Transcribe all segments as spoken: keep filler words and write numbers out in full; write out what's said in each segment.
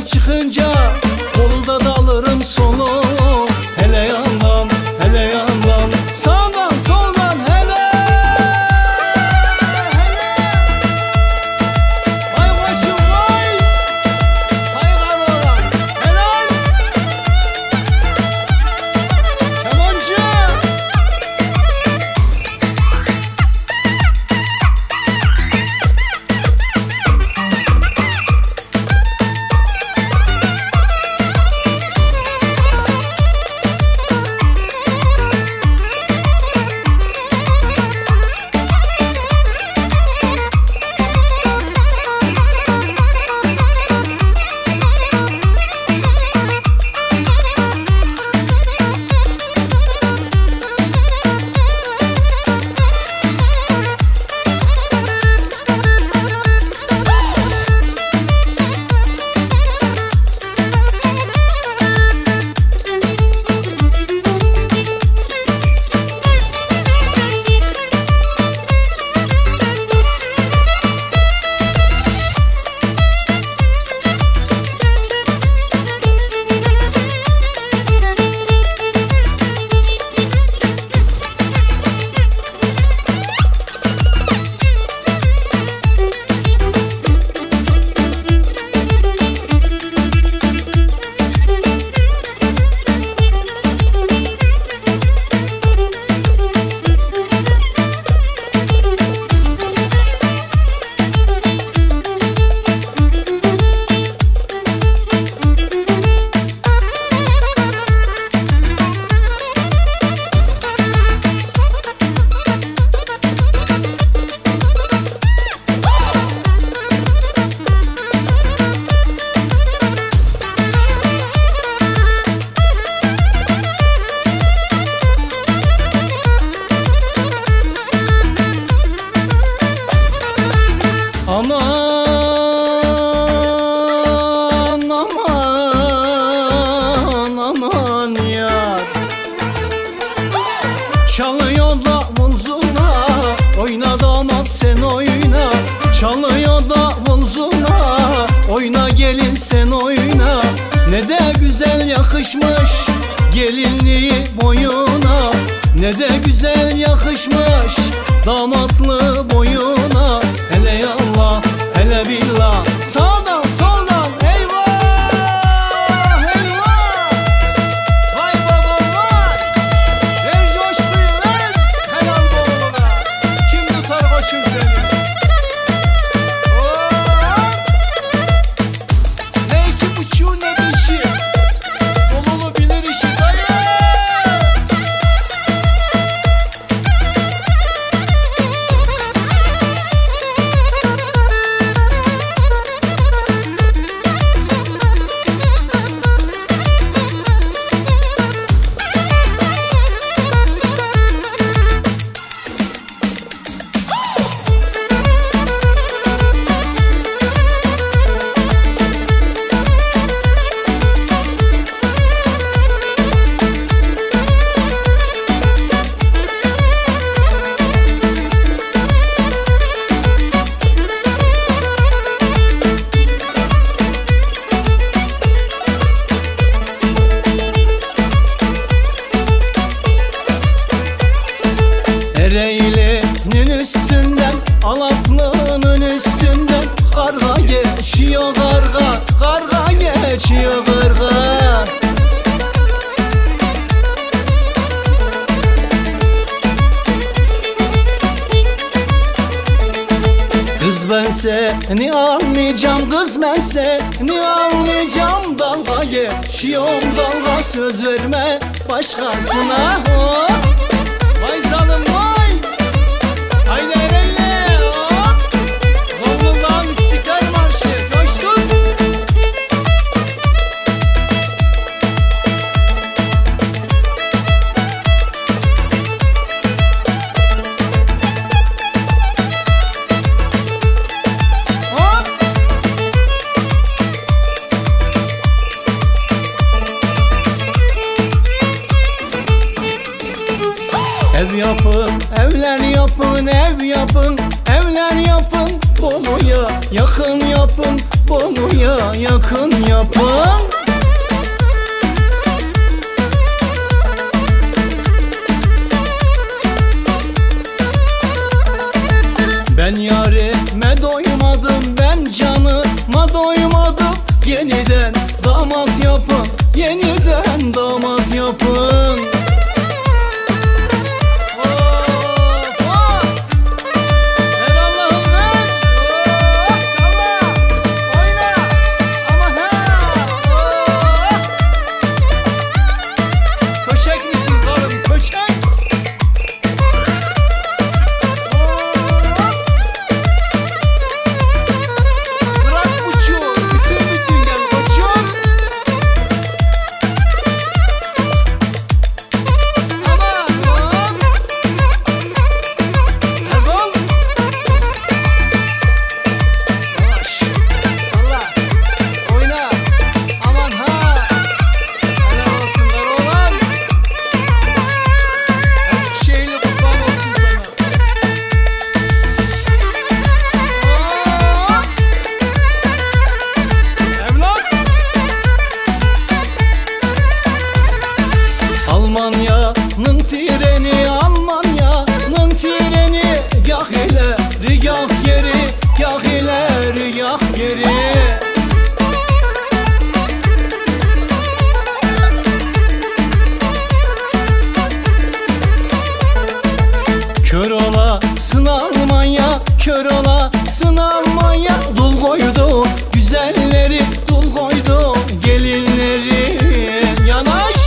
yola çıkınca kolda dalırım solu. Hele yandan, hele yandan, sağdan soldan hele. Vay başım vay, vay karılar, helal. Kemancı. Aman aman aman yar, çalıyor davul zurna, oyna damat sen oyna. Çalıyor davul zurna, oyna gelin sen oyna. Ne de güzel yakışmış gelinliği boyuna, ne de güzel yakışmış damatlı boyuna. Hele yallah, hele billah, sağdan soldan eyvah eyvah. Vay babam vay, ver coşkuyu ver, helal boğuluna. Kim tutar koçum seni? Ne iki buçuğu ne dişi, dolulu bilir işi dayı. Ereğli'nin üstünden, Alaplığının üstünden karga geçiyor karga, karga geçiyor karga. Kız ben seni almayacağım, kız ben seni almayacağım. Dalga geçiyorum dalga, söz verme başkasına. Oh. Vay zalim vay, haydi Ereğli hop. Zonguldak'ın İstiklal Marşı, coştun. Hop. Ev yapın, evler yapın, ev yapın, evler yapın. Bolu'ya yakın yapın, Bolu'ya yakın yapın. Ben yarime doymadım, ben canıma doymadım. Yeniden damat yapın, yeniden damat yapın. Almanya'nın treni, Almanya'nın treni. Yah ileri, yah geri, yah ileri, yah geri. Kör olasın Almanya, kör olasın Almanya. Dul koydu güzelleri, dul koydu gelinleri. Yanaş!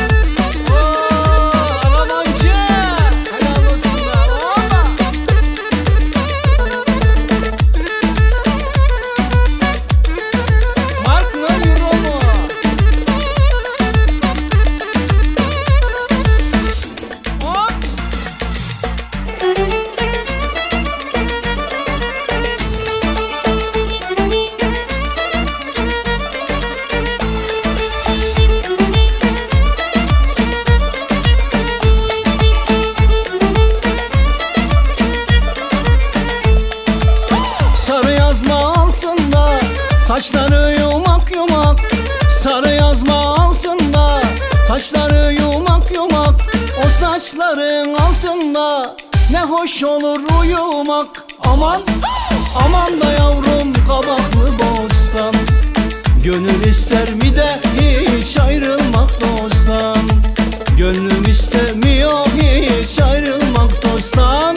Sarı yazma altında saçları yumak yumak, sarı yazma altında saçları yumak yumak. O saçların altında ne hoş olur uyumak. Aman, aman da yavrum kabaklı bostan. Gönül ister mi de hiç ayrılmak dosttan. Gönlüm istemiyor hiç ayrılmak dosttan.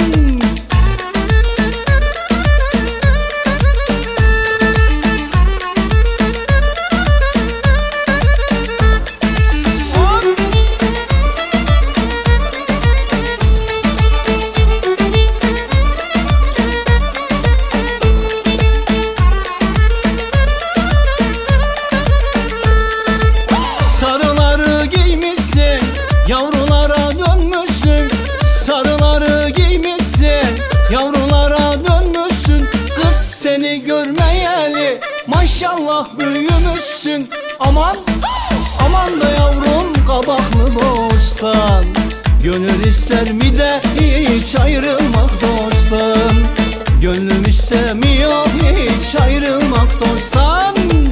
Sarıları giymişsin, yavrulara dönmüşsün. Sarıları giymişsin, yavrulara dönmüşsün. Kız seni görmeyeli maşallah büyümüşsün. Aman, aman da yavrum kabaklı bostan. Gönül ister mi de hiç ayrılmak dosttan. Gönlüm istemiyor hiç ayrılmak dosttan.